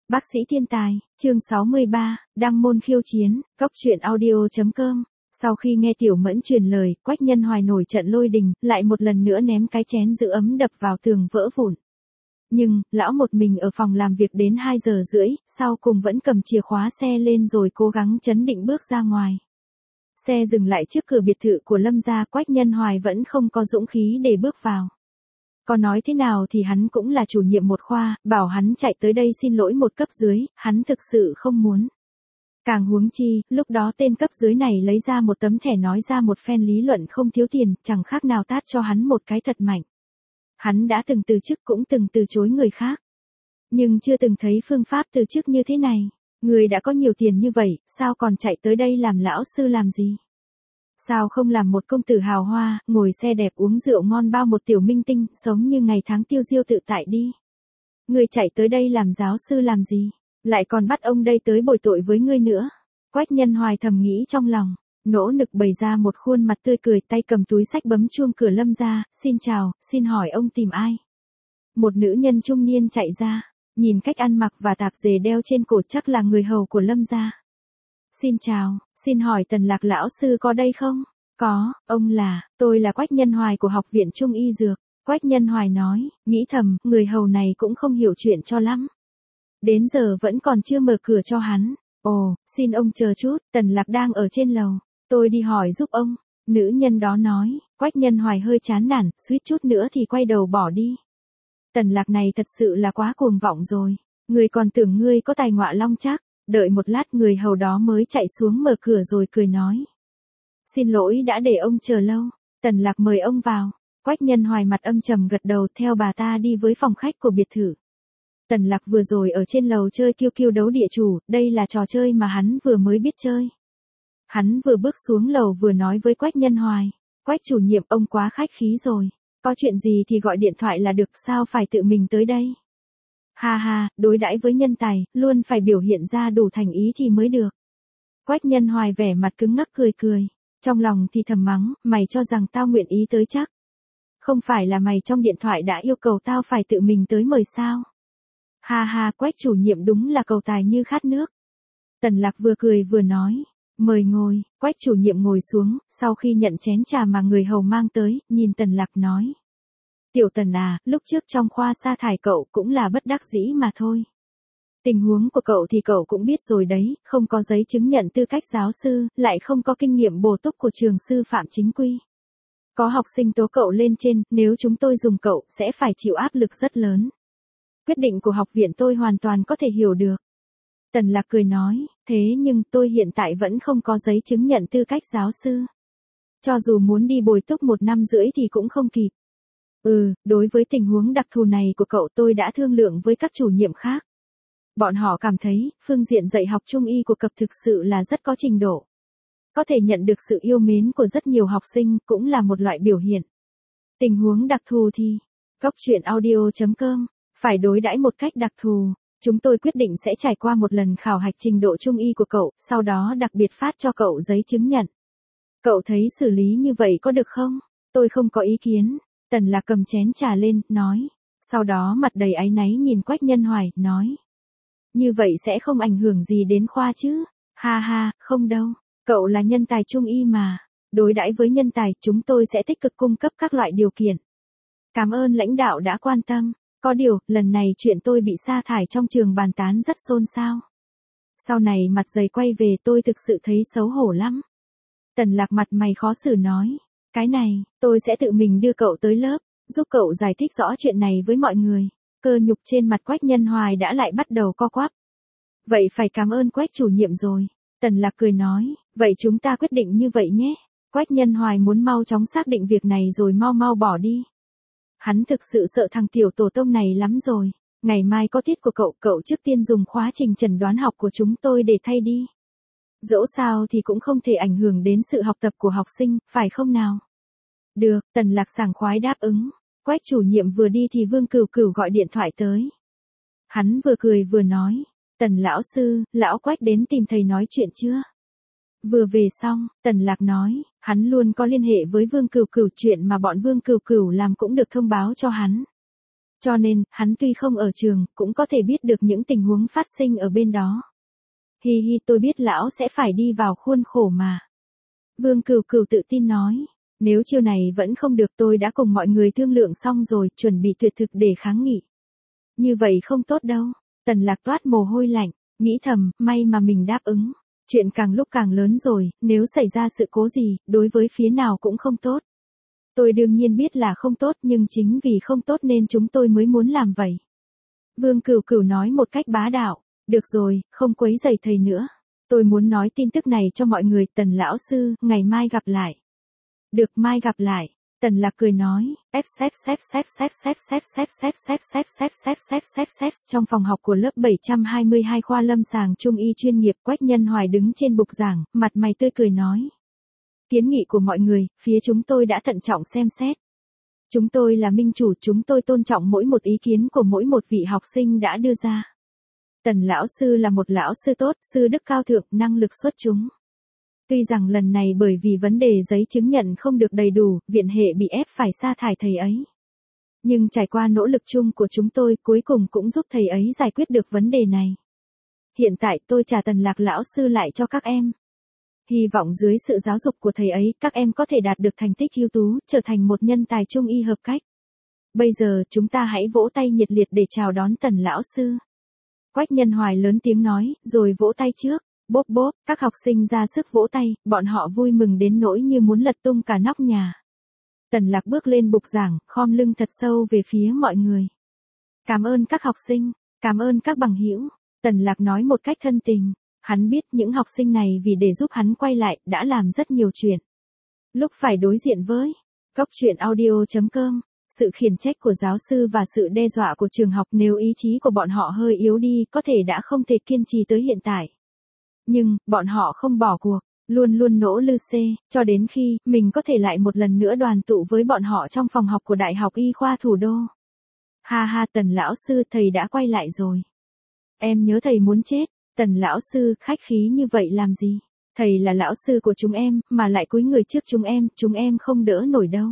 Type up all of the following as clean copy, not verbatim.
Bác sĩ thiên tài, chương 63, đăng môn khiêu chiến, góc truyện audio.com. Sau khi nghe Tiểu Mẫn truyền lời, Quách Nhân Hoài nổi trận lôi đình, lại một lần nữa ném cái chén giữ ấm đập vào tường vỡ vụn. Nhưng, lão một mình ở phòng làm việc đến 2 giờ rưỡi, sau cùng vẫn cầm chìa khóa xe lên rồi cố gắng trấn định bước ra ngoài. Xe dừng lại trước cửa biệt thự của Lâm gia, Quách Nhân Hoài vẫn không có dũng khí để bước vào. Có nói thế nào thì hắn cũng là chủ nhiệm một khoa, bảo hắn chạy tới đây xin lỗi một cấp dưới, hắn thực sự không muốn. Càng huống chi, lúc đó tên cấp dưới này lấy ra một tấm thẻ nói ra một phen lý luận không thiếu tiền, chẳng khác nào tát cho hắn một cái thật mạnh. Hắn đã từng từ chức cũng từng từ chối người khác. Nhưng chưa từng thấy phương pháp từ chức như thế này. Người đã có nhiều tiền như vậy, sao còn chạy tới đây làm lão sư làm gì? Sao không làm một công tử hào hoa, ngồi xe đẹp uống rượu ngon bao một tiểu minh tinh, sống như ngày tháng tiêu diêu tự tại đi? Người chạy tới đây làm giáo sư làm gì? Lại còn bắt ông đây tới bồi tội với ngươi nữa. Quách Nhân Hoài thầm nghĩ trong lòng, nỗ nực bày ra một khuôn mặt tươi cười, tay cầm túi sách bấm chuông cửa Lâm gia. Xin chào, xin hỏi ông tìm ai? Một nữ nhân trung niên chạy ra, nhìn cách ăn mặc và tạp dề đeo trên cổ chắc là người hầu của Lâm gia. Xin chào, xin hỏi Tần Lạc lão sư có đây không? Có, tôi là Quách Nhân Hoài của Học viện Trung y Dược. Quách Nhân Hoài nói, nghĩ thầm, người hầu này cũng không hiểu chuyện cho lắm. Đến giờ vẫn còn chưa mở cửa cho hắn. Ồ, xin ông chờ chút, Tần Lạc đang ở trên lầu. Tôi đi hỏi giúp ông. Nữ nhân đó nói. Quách Nhân Hoài hơi chán nản, suýt chút nữa thì quay đầu bỏ đi. Tần Lạc này thật sự là quá cuồng vọng rồi. Người còn tưởng ngươi có tài ngọa long trác. Đợi một lát người hầu đó mới chạy xuống mở cửa rồi cười nói. Xin lỗi đã để ông chờ lâu. Tần Lạc mời ông vào. Quách Nhân Hoài mặt âm trầm gật đầu theo bà ta đi với phòng khách của biệt thự. Tần Lạc vừa rồi ở trên lầu chơi kiêu kiêu đấu địa chủ, đây là trò chơi mà hắn vừa mới biết chơi. Hắn vừa bước xuống lầu vừa nói với Quách Nhân Hoài. Quách chủ nhiệm, ông quá khách khí rồi. Có chuyện gì thì gọi điện thoại là được, sao phải tự mình tới đây? Ha ha, đối đãi với nhân tài, luôn phải biểu hiện ra đủ thành ý thì mới được. Quách Nhân Hoài vẻ mặt cứng ngắc cười cười. Trong lòng thì thầm mắng, mày cho rằng tao nguyện ý tới chắc. Không phải là mày trong điện thoại đã yêu cầu tao phải tự mình tới mời sao? Ha ha, Quách chủ nhiệm đúng là cầu tài như khát nước. Tần Lạc vừa cười vừa nói. Mời ngồi. Quách chủ nhiệm ngồi xuống, sau khi nhận chén trà mà người hầu mang tới, nhìn Tần Lạc nói. Tiểu Tần à, lúc trước trong khoa sa thải cậu cũng là bất đắc dĩ mà thôi. Tình huống của cậu thì cậu cũng biết rồi đấy, không có giấy chứng nhận tư cách giáo sư, lại không có kinh nghiệm bổ túc của trường sư phạm chính quy. Có học sinh tố cậu lên trên, nếu chúng tôi dùng cậu, sẽ phải chịu áp lực rất lớn. Quyết định của học viện tôi hoàn toàn có thể hiểu được. Tần Lạc cười nói, thế nhưng tôi hiện tại vẫn không có giấy chứng nhận tư cách giáo sư. Cho dù muốn đi bồi túc 1 năm rưỡi thì cũng không kịp. Đối với tình huống đặc thù này của cậu tôi đã thương lượng với các chủ nhiệm khác. Bọn họ cảm thấy, phương diện dạy học trung y của cậu thực sự là rất có trình độ. Có thể nhận được sự yêu mến của rất nhiều học sinh cũng là một loại biểu hiện. Tình huống đặc thù thì, góc truyện audio.com, phải đối đãi một cách đặc thù. Chúng tôi quyết định sẽ trải qua một lần khảo hạch trình độ trung y của cậu, sau đó đặc biệt phát cho cậu giấy chứng nhận. Cậu thấy xử lý như vậy có được không? Tôi không có ý kiến. Tần Lạc cầm chén trà lên, nói. Sau đó mặt đầy áy náy nhìn Quách Nhân Hoài, nói. Như vậy sẽ không ảnh hưởng gì đến khoa chứ? Ha ha, không đâu. Cậu là nhân tài trung y mà. Đối đãi với nhân tài, chúng tôi sẽ tích cực cung cấp các loại điều kiện. Cảm ơn lãnh đạo đã quan tâm. Có điều, lần này chuyện tôi bị sa thải trong trường bàn tán rất xôn xao. Sau này mặt dày quay về tôi thực sự thấy xấu hổ lắm. Tần Lạc mặt mày khó xử nói. Cái này, tôi sẽ tự mình đưa cậu tới lớp, giúp cậu giải thích rõ chuyện này với mọi người. Cơ nhục trên mặt Quách Nhân Hoài đã lại bắt đầu co quắp. Vậy phải cảm ơn Quách chủ nhiệm rồi. Tần Lạc cười nói, vậy chúng ta quyết định như vậy nhé. Quách Nhân Hoài muốn mau chóng xác định việc này rồi mau mau bỏ đi. Hắn thực sự sợ thằng tiểu tổ tông này lắm rồi. Ngày mai có tiết của cậu trước tiên dùng khóa trình chẩn đoán học của chúng tôi để thay đi. Dẫu sao thì cũng không thể ảnh hưởng đến sự học tập của học sinh, phải không nào? Được, Tần Lạc sảng khoái đáp ứng. Quách chủ nhiệm vừa đi thì Vương Cửu Cửu gọi điện thoại tới. Hắn vừa cười vừa nói. Tần lão sư, lão Quách đến tìm thầy nói chuyện chưa? Vừa về xong, Tần Lạc nói, hắn luôn có liên hệ với Vương Cửu Cửu, chuyện mà bọn Vương Cửu Cửu làm cũng được thông báo cho hắn. Cho nên, hắn tuy không ở trường, cũng có thể biết được những tình huống phát sinh ở bên đó. Hi hi, tôi biết lão sẽ phải đi vào khuôn khổ mà. Vương Cửu Cửu tự tin nói. Nếu chiêu này vẫn không được, tôi đã cùng mọi người thương lượng xong rồi, chuẩn bị tuyệt thực để kháng nghị. Như vậy không tốt đâu. Tần Lạc toát mồ hôi lạnh, nghĩ thầm, may mà mình đáp ứng. Chuyện càng lúc càng lớn rồi, nếu xảy ra sự cố gì, đối với phía nào cũng không tốt. Tôi đương nhiên biết là không tốt, nhưng chính vì không tốt nên chúng tôi mới muốn làm vậy. Vương Cửu Cửu nói một cách bá đạo. Được rồi, không quấy rầy thầy nữa. Tôi muốn nói tin tức này cho mọi người. Tần lão sư, ngày mai gặp lại. Được, mai gặp lại. Tần Lạc cười nói, trong phòng học của lớp 722 khoa lâm sàng trung y chuyên nghiệp, Quách Nhân Hoài đứng trên bục giảng, mặt mày tươi cười nói. Kiến nghị của mọi người, phía chúng tôi đã thận trọng xem xét. Chúng tôi là minh chủ, chúng tôi tôn trọng mỗi một ý kiến của mỗi một vị học sinh đã đưa ra. Tần lão sư là một lão sư tốt, sư đức cao thượng, năng lực xuất chúng. Tuy rằng lần này bởi vì vấn đề giấy chứng nhận không được đầy đủ, viện hệ bị ép phải sa thải thầy ấy. Nhưng trải qua nỗ lực chung của chúng tôi, cuối cùng cũng giúp thầy ấy giải quyết được vấn đề này. Hiện tại tôi trả Tần Lạc lão sư lại cho các em. Hy vọng dưới sự giáo dục của thầy ấy, các em có thể đạt được thành tích ưu tú, trở thành một nhân tài trung y hợp cách. Bây giờ, chúng ta hãy vỗ tay nhiệt liệt để chào đón Tần lão sư. Quách Nhân Hoài lớn tiếng nói, rồi vỗ tay trước. Bốp bốp, các học sinh ra sức vỗ tay, bọn họ vui mừng đến nỗi như muốn lật tung cả nóc nhà. Tần Lạc bước lên bục giảng, khom lưng thật sâu về phía mọi người. Cảm ơn các học sinh, cảm ơn các bằng hữu. Tần Lạc nói một cách thân tình. Hắn biết những học sinh này vì để giúp hắn quay lại, đã làm rất nhiều chuyện. Lúc phải đối diện với Cốc truyện audio.com, sự khiển trách của giáo sư và sự đe dọa của trường học, nếu ý chí của bọn họ hơi yếu đi, có thể đã không thể kiên trì tới hiện tại. Nhưng, bọn họ không bỏ cuộc, luôn luôn nỗ lực cho đến khi mình có thể lại một lần nữa đoàn tụ với bọn họ trong phòng học của Đại học Y khoa Thủ đô. Ha ha, Tần lão sư, thầy đã quay lại rồi. Em nhớ thầy muốn chết. Tần lão sư, khách khí như vậy làm gì? Thầy là lão sư của chúng em, mà lại cúi người trước chúng em không đỡ nổi đâu.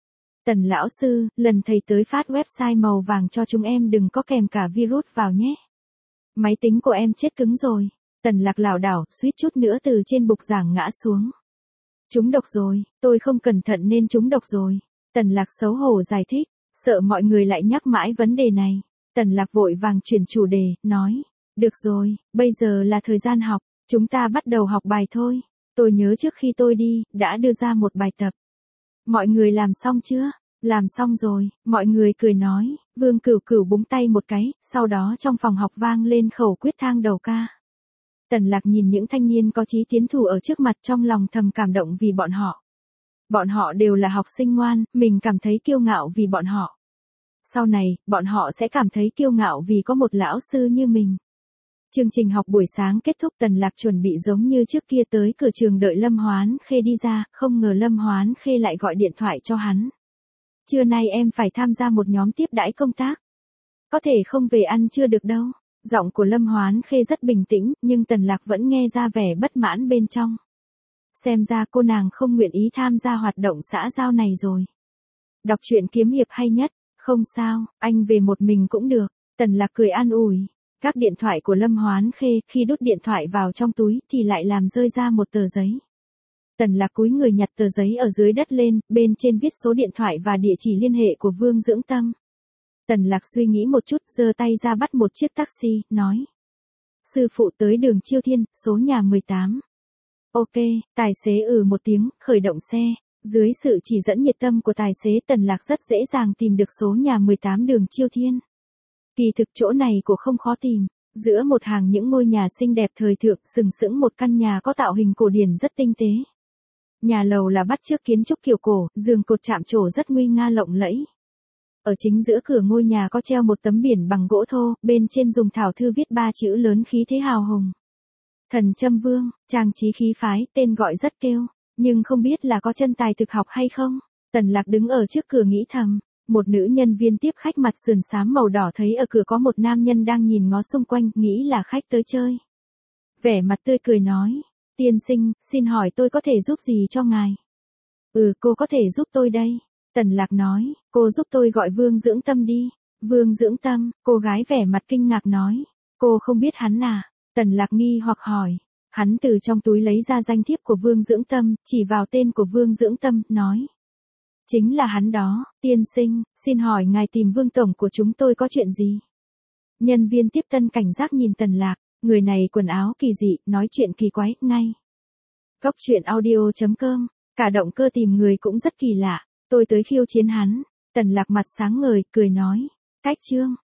Tần lão sư, lần thầy tới phát website màu vàng cho chúng em đừng có kèm cả virus vào nhé. Máy tính của em chết cứng rồi. Tần Lạc lảo đảo, suýt chút nữa từ trên bục giảng ngã xuống. Trúng độc rồi, tôi không cẩn thận nên trúng độc rồi. Tần Lạc xấu hổ giải thích, sợ mọi người lại nhắc mãi vấn đề này. Tần Lạc vội vàng chuyển chủ đề, nói. Được rồi, bây giờ là thời gian học, chúng ta bắt đầu học bài thôi. Tôi nhớ trước khi tôi đi, đã đưa ra một bài tập. Mọi người làm xong chưa? Làm xong rồi, mọi người cười nói. Vương Cửu Cửu búng tay một cái, sau đó trong phòng học vang lên khẩu quyết thang đầu ca. Tần Lạc nhìn những thanh niên có chí tiến thủ ở trước mặt, trong lòng thầm cảm động vì bọn họ. Bọn họ đều là học sinh ngoan, mình cảm thấy kiêu ngạo vì bọn họ. Sau này, bọn họ sẽ cảm thấy kiêu ngạo vì có một lão sư như mình. Chương trình học buổi sáng kết thúc, Tần Lạc chuẩn bị giống như trước kia tới cửa trường đợi Lâm Hoán Khê đi ra, không ngờ Lâm Hoán Khê lại gọi điện thoại cho hắn. Trưa nay em phải tham gia một nhóm tiếp đãi công tác. Có thể không về ăn trưa được đâu. Giọng của Lâm Hoán Khê rất bình tĩnh, nhưng Tần Lạc vẫn nghe ra vẻ bất mãn bên trong. Xem ra cô nàng không nguyện ý tham gia hoạt động xã giao này rồi. Đọc truyện kiếm hiệp hay nhất, không sao, anh về một mình cũng được. Tần Lạc cười an ủi. Các điện thoại của Lâm Hoán Khê, khi đút điện thoại vào trong túi thì lại làm rơi ra một tờ giấy. Tần Lạc cúi người nhặt tờ giấy ở dưới đất lên, bên trên viết số điện thoại và địa chỉ liên hệ của Vương Dưỡng Tâm. Tần Lạc suy nghĩ một chút, giơ tay ra bắt một chiếc taxi, nói. Sư phụ tới đường Chiêu Thiên, số nhà 18. Ok, tài xế một tiếng, khởi động xe. Dưới sự chỉ dẫn nhiệt tâm của tài xế, Tần Lạc rất dễ dàng tìm được số nhà 18 đường Chiêu Thiên. Kỳ thực chỗ này cũng không khó tìm. Giữa một hàng những ngôi nhà xinh đẹp thời thượng, sừng sững một căn nhà có tạo hình cổ điển rất tinh tế. Nhà lầu là bắt chước kiến trúc kiểu cổ, giường cột chạm trổ rất nguy nga lộng lẫy. Ở chính giữa cửa ngôi nhà có treo một tấm biển bằng gỗ thô, bên trên dùng thảo thư viết 3 chữ lớn khí thế hào hùng. Thần Châm Vương, trang trí khí phái, tên gọi rất kêu, nhưng không biết là có chân tài thực học hay không. Tần Lạc đứng ở trước cửa nghĩ thầm, một nữ nhân viên tiếp khách mặt sườn xám màu đỏ thấy ở cửa có một nam nhân đang nhìn ngó xung quanh, nghĩ là khách tới chơi. Vẻ mặt tươi cười nói, tiên sinh, xin hỏi tôi có thể giúp gì cho ngài? Cô có thể giúp tôi đây. Tần Lạc nói, cô giúp tôi gọi Vương Dưỡng Tâm đi. Vương Dưỡng Tâm, cô gái vẻ mặt kinh ngạc nói. Cô không biết hắn à? Tần Lạc nghi hoặc hỏi. Hắn từ trong túi lấy ra danh thiếp của Vương Dưỡng Tâm, chỉ vào tên của Vương Dưỡng Tâm, nói. Chính là hắn đó, tiên sinh, xin hỏi ngài tìm Vương Tổng của chúng tôi có chuyện gì? Nhân viên tiếp tân cảnh giác nhìn Tần Lạc, người này quần áo kỳ dị, nói chuyện kỳ quái, ngay. Góc truyện audio.com, cả động cơ tìm người cũng rất kỳ lạ, tôi tới khiêu chiến hắn. Tần Lạc mặt sáng ngời, cười nói. Cách chương.